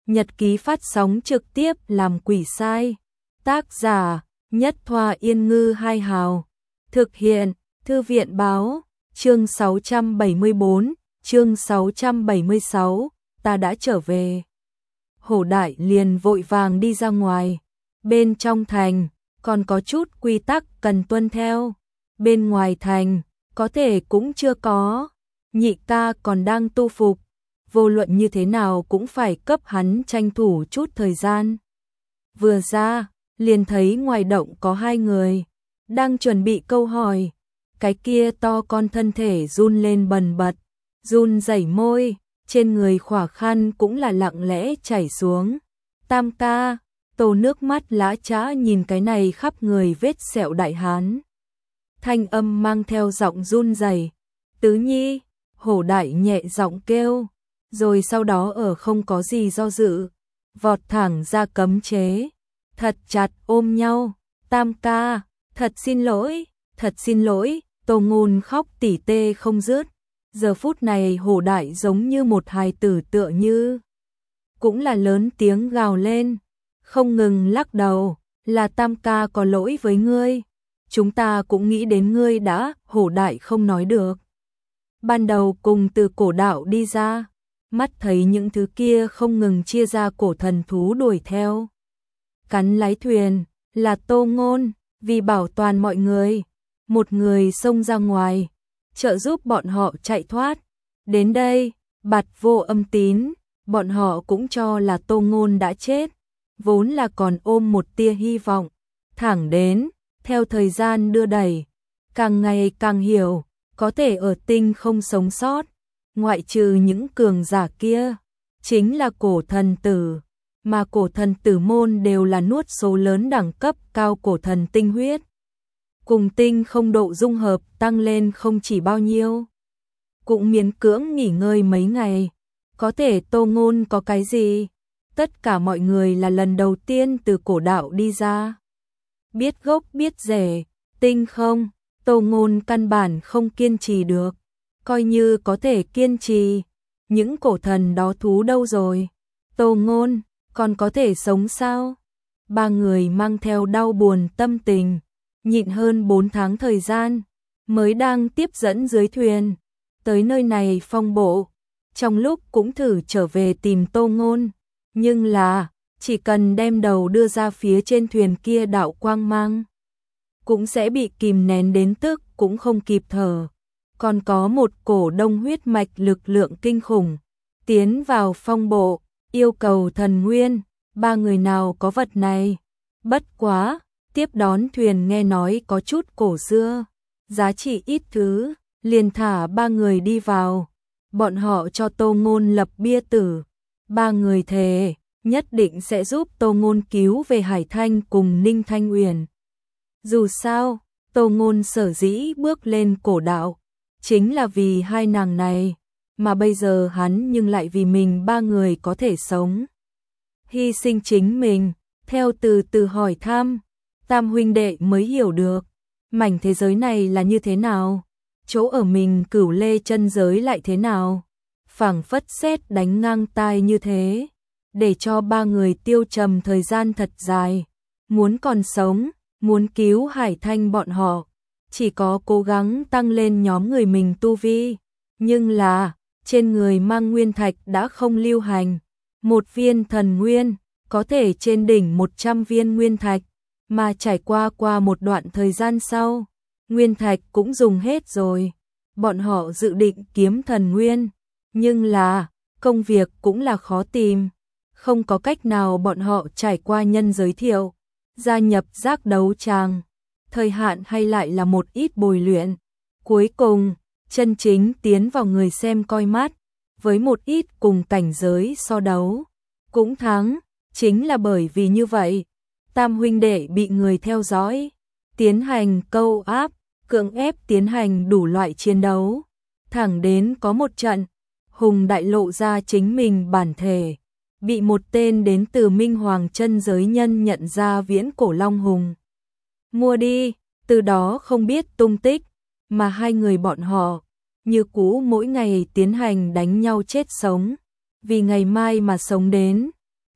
nhật ký phát sóng trực tiếp làm quỷ sai. Tác giả: Nhất Thoa Yên Ngư Hai Hào. Thực hiện: Thư viện Báo. Chương 674, chương 676, ta đã trở về. Hổ Đại liền vội vàng đi ra ngoài. Bên trong thành còn có chút quy tắc cần tuân theo. Bên ngoài thành có thể cũng chưa có. Nhị ca còn đang tu phục, vô luận như thế nào cũng phải cấp hắn tranh thủ chút thời gian. Vừa ra, liền thấy ngoài động có hai người đang chuẩn bị câu hỏi. Cái kia to con thân thể run lên bần bật, run rẩy môi, trên người khỏa khăn cũng là lặng lẽ chảy xuống. Tam ca, Tô nước mắt lã chã nhìn cái này khắp người vết sẹo đại hán. Thanh âm mang theo giọng run rẩy. Tứ nhi, Hổ Đại nhẹ giọng kêu, rồi sau đó ở không có gì do dự, vọt thẳng ra cấm chế, thật chặt ôm nhau. Tam ca, thật xin lỗi, thật xin lỗi. Tô Ngôn khóc tỉ tê không dứt. Giờ phút này Hổ Đại giống như một hài tử tựa như, cũng là lớn tiếng gào lên, không ngừng lắc đầu, là Tam ca có lỗi với ngươi. Chúng ta cũng nghĩ đến ngươi đã. Hổ Đại không nói được. Ban đầu cùng từ cổ đạo đi ra, mắt thấy những thứ kia không ngừng chia ra cổ thần thú đuổi theo. Cắn lái thuyền là Tô Ngôn, vì bảo toàn mọi người, một người xông ra ngoài, trợ giúp bọn họ chạy thoát. Đến đây, Bạt Vô Âm Tín, bọn họ cũng cho là Tô Ngôn đã chết, vốn là còn ôm một tia hy vọng. Thẳng đến, theo thời gian đưa đẩy, càng ngày càng hiểu, có thể ở tinh không sống sót, ngoại trừ những cường giả kia, chính là cổ thần tử, mà cổ thần tử môn đều là nuốt số lớn đẳng cấp cao cổ thần tinh huyết. Cùng tinh không độ dung hợp tăng lên không chỉ bao nhiêu, cũng miễn cưỡng nghỉ ngơi mấy ngày. Có thể Tô Ngôn có cái gì? Tất cả mọi người là lần đầu tiên từ cổ đạo đi ra, biết gốc biết rễ. Tinh không, Tô Ngôn căn bản không kiên trì được. Coi như có thể kiên trì, những cổ thần đó thú đâu rồi? Tô Ngôn còn có thể sống sao? Ba người mang theo đau buồn tâm tình, nhịn hơn 4 tháng thời gian, mới đang tiếp dẫn dưới thuyền tới nơi này phong bộ. Trong lúc cũng thử trở về tìm Tô Ngôn, nhưng là chỉ cần đem đầu đưa ra phía trên thuyền kia, đạo quang mang cũng sẽ bị kìm nén đến tức cũng không kịp thở. Còn có một cổ đông huyết mạch lực lượng kinh khủng tiến vào phong bộ, yêu cầu thần nguyên. Ba người nào có vật này? Bất quá, tiếp đón thuyền nghe nói có chút cổ xưa, giá trị ít thứ, liền thả ba người đi vào. Bọn họ cho Tô Ngôn lập bia tử. Ba người thề nhất định sẽ giúp Tô Ngôn cứu về Hải Thanh cùng Ninh Thanh Uyển. Dù sao, Tô Ngôn sở dĩ bước lên cổ đạo chính là vì hai nàng này, mà bây giờ hắn nhưng lại vì mình ba người có thể sống, hy sinh chính mình. Theo từ từ hỏi thăm, tam huynh đệ mới hiểu được mảnh thế giới này là như thế nào, chỗ ở mình Cửu Lê chân giới lại thế nào. Phảng phất sét đánh ngang tai như thế, để cho ba người tiêu trầm thời gian thật dài. Muốn còn sống, muốn cứu Hải Thanh bọn họ, chỉ có cố gắng tăng lên nhóm người mình tu vi. Nhưng là, trên người mang nguyên thạch đã không lưu hành. Một viên thần nguyên, có thể trên đỉnh 100 viên nguyên thạch, mà trải qua một đoạn thời gian sau, nguyên thạch cũng dùng hết rồi. Bọn họ dự định kiếm thần nguyên, nhưng là, công việc cũng là khó tìm. Không có cách nào, bọn họ trải qua nhân giới thiệu, gia nhập giác đấu tràng, thời hạn hay lại là một ít bồi luyện. Cuối cùng, chân chính tiến vào người xem coi mắt, với một ít cùng cảnh giới so đấu, cũng thắng. Chính là bởi vì như vậy, tam huynh đệ bị người theo dõi, tiến hành câu áp, cưỡng ép tiến hành đủ loại chiến đấu. Thẳng đến có một trận, Hùng Đại lộ ra chính mình bản thể, bị một tên đến từ Minh Hoàng chân giới nhân nhận ra viễn cổ Long Hùng. Mua đi, từ đó không biết tung tích, mà hai người bọn họ như cũ mỗi ngày tiến hành đánh nhau chết sống, vì ngày mai mà sống đến.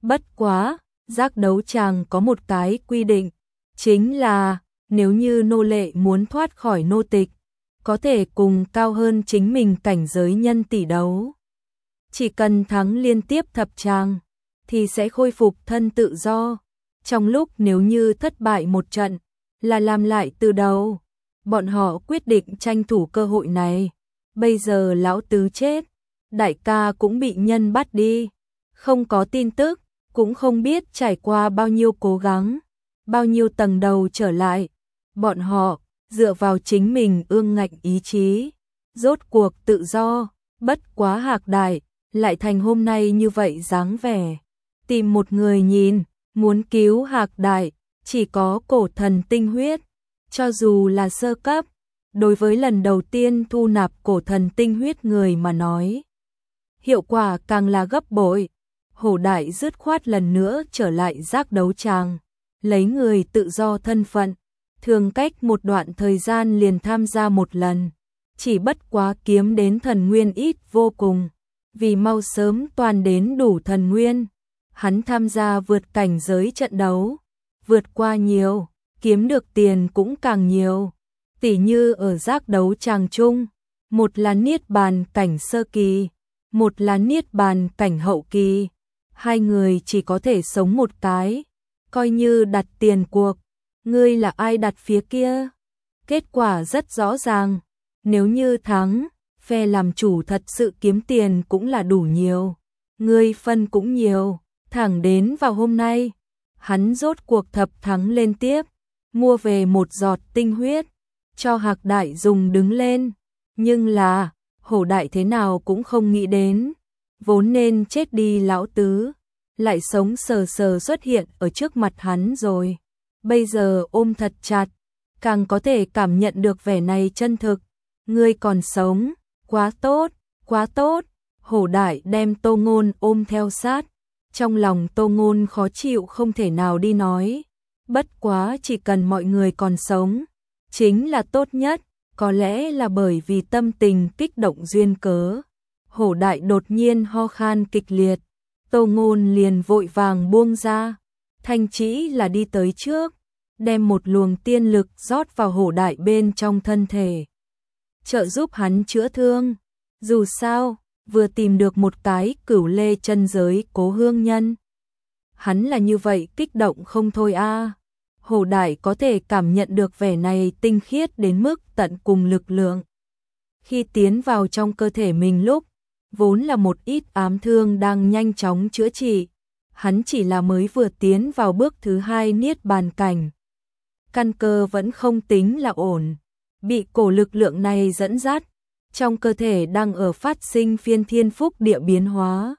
Bất quá, giác đấu tràng có một cái quy định, chính là nếu như nô lệ muốn thoát khỏi nô tịch, có thể cùng cao hơn chính mình cảnh giới nhân tỷ đấu. Chỉ cần thắng liên tiếp thập tràng, thì sẽ khôi phục thân tự do. Trong lúc nếu như thất bại một trận, là làm lại từ đầu. Bọn họ quyết định tranh thủ cơ hội này. Bây giờ lão tứ chết, đại ca cũng bị nhân bắt đi. Không có tin tức, cũng không biết trải qua bao nhiêu cố gắng, bao nhiêu tầng đầu trở lại. Bọn họ, dựa vào chính mình ương ngạnh ý chí, rốt cuộc tự do, bất quá Hạc Đại, lại thành hôm nay như vậy dáng vẻ. Tìm một người nhìn, muốn cứu Hạc Đại, chỉ có cổ thần tinh huyết, cho dù là sơ cấp, đối với lần đầu tiên thu nạp cổ thần tinh huyết người mà nói. Hiệu quả càng là gấp bội. Hổ Đại dứt khoát lần nữa trở lại giác đấu tràng, lấy người tự do thân phận, thường cách một đoạn thời gian liền tham gia một lần, chỉ bất quá kiếm đến thần nguyên ít vô cùng, vì mau sớm toàn đến đủ thần nguyên, hắn tham gia vượt cảnh giới trận đấu, vượt qua nhiều, kiếm được tiền cũng càng nhiều, tỉ như ở giác đấu tràng chung, một là niết bàn cảnh sơ kỳ, một là niết bàn cảnh hậu kỳ, hai người chỉ có thể sống một cái, coi như đặt tiền cuộc. Ngươi là ai đặt phía kia? Kết quả rất rõ ràng, nếu như thắng, phe làm chủ thật sự kiếm tiền cũng là đủ nhiều, ngươi phân cũng nhiều, thẳng đến vào hôm nay, hắn rốt cuộc thập thắng lên tiếp, mua về một giọt tinh huyết, cho Hạc Đại dùng đứng lên, nhưng là, Hổ Đại thế nào cũng không nghĩ đến, vốn nên chết đi lão tứ, lại sống sờ sờ xuất hiện ở trước mặt hắn rồi. Bây giờ ôm thật chặt, càng có thể cảm nhận được vẻ này chân thực. Ngươi còn sống, quá tốt, quá tốt. Hổ Đại đem Tô Ngôn ôm theo sát. Trong lòng Tô Ngôn khó chịu không thể nào đi nói. Bất quá chỉ cần mọi người còn sống, chính là tốt nhất. Có lẽ là bởi vì tâm tình kích động duyên cớ. Hổ Đại đột nhiên ho khan kịch liệt. Tô Ngôn liền vội vàng buông ra. Thanh Chỉ là đi tới trước, đem một luồng tiên lực rót vào Hổ Đại bên trong thân thể, trợ giúp hắn chữa thương. Dù sao, vừa tìm được một cái cửu lê chân giới cố hương nhân. Hắn là như vậy kích động không thôi a. Hổ Đại có thể cảm nhận được vẻ này tinh khiết đến mức tận cùng lực lượng. Khi tiến vào trong cơ thể mình lúc, vốn là một ít ám thương đang nhanh chóng chữa trị. Hắn chỉ là mới vừa tiến vào bước thứ 2 niết bàn cảnh. Căn cơ vẫn không tính là ổn, bị cổ lực lượng này dẫn dắt, trong cơ thể đang ở phát sinh phiên thiên phúc địa biến hóa.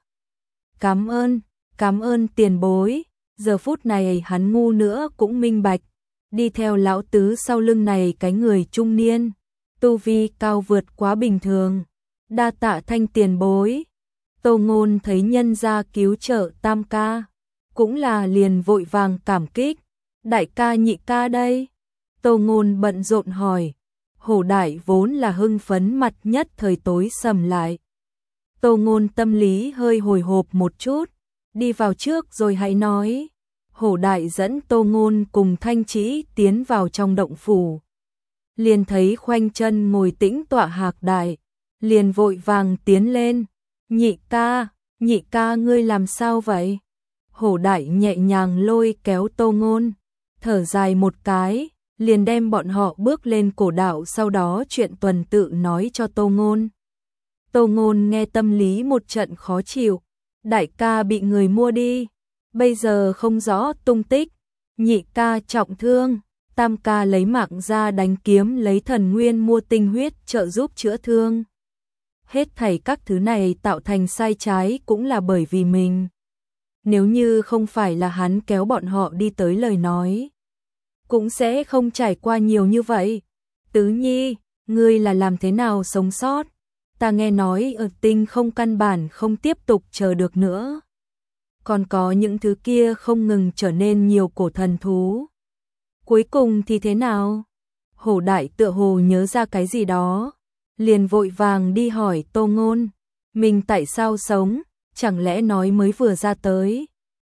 Cảm ơn tiền bối, giờ phút này hắn ngu nữa cũng minh bạch, đi theo lão tứ sau lưng này cái người trung niên, tu vi cao vượt quá bình thường, đa tạ Thanh tiền bối. Tô Ngôn thấy nhân gia cứu trợ tam ca, cũng là liền vội vàng cảm kích, đại ca nhị ca đây. Tô Ngôn bận rộn hỏi, Hổ Đại vốn là hưng phấn mặt nhất thời tối sầm lại. Tô Ngôn tâm lý hơi hồi hộp một chút, đi vào trước rồi hãy nói. Hổ Đại dẫn Tô Ngôn cùng Thanh Chỉ tiến vào trong động phủ. Liền thấy khoanh chân ngồi tĩnh tọa Hạc Đại, liền vội vàng tiến lên. Nhị ca ngươi làm sao vậy? Hổ Đại nhẹ nhàng lôi kéo Tô Ngôn, thở dài một cái, liền đem bọn họ bước lên cổ đạo, sau đó chuyện tuần tự nói cho Tô Ngôn. Tô Ngôn nghe tâm lý một trận khó chịu, đại ca bị người mua đi, bây giờ không rõ tung tích, nhị ca trọng thương, tam ca lấy mạng ra đánh kiếm lấy thần nguyên mua tinh huyết trợ giúp chữa thương. Hết thảy các thứ này tạo thành sai trái cũng là bởi vì mình. Nếu như không phải là hắn kéo bọn họ đi tới lời nói, cũng sẽ không trải qua nhiều như vậy. Tứ Nhi, ngươi là làm thế nào sống sót? Ta nghe nói ở tinh không căn bản không tiếp tục chờ được nữa. Còn có những thứ kia không ngừng trở nên nhiều cổ thần thú. Cuối cùng thì thế nào? Hổ Đại tựa hồ nhớ ra cái gì đó, liền vội vàng đi hỏi Tô Ngôn, mình tại sao sống, chẳng lẽ nói mới vừa ra tới,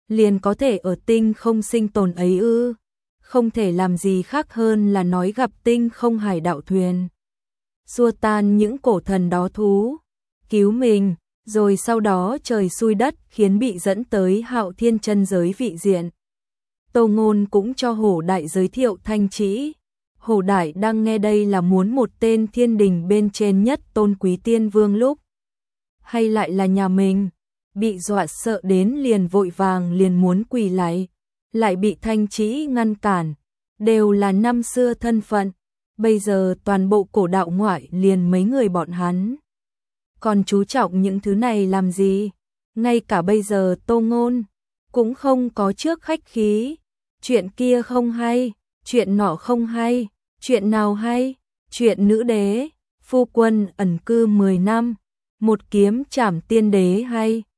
liền có thể ở tinh không sinh tồn ấy ư? Không thể làm gì khác hơn là nói gặp tinh không hải đạo thuyền. Xua tan những cổ thần đó thú, cứu mình, rồi sau đó trời xui đất khiến bị dẫn tới Hạo Thiên chân giới vị diện. Tô Ngôn cũng cho Hổ Đại giới thiệu Thanh Trĩ. Hổ Đại đang nghe đây là muốn một tên thiên đình bên trên nhất tôn quý tiên vương lúc. Hay lại là nhà mình, bị dọa sợ đến liền vội vàng liền muốn quỳ lại bị Thanh Trĩ ngăn cản, đều là năm xưa thân phận, bây giờ toàn bộ cổ đạo ngoại liền mấy người bọn hắn. Còn chú trọng những thứ này làm gì? Ngay cả bây giờ Tô Ngôn cũng không có trước khách khí, chuyện kia không hay, chuyện nọ không hay, chuyện nào hay, chuyện nữ đế, phu quân ẩn cư 10 năm, một kiếm trảm tiên đế hay.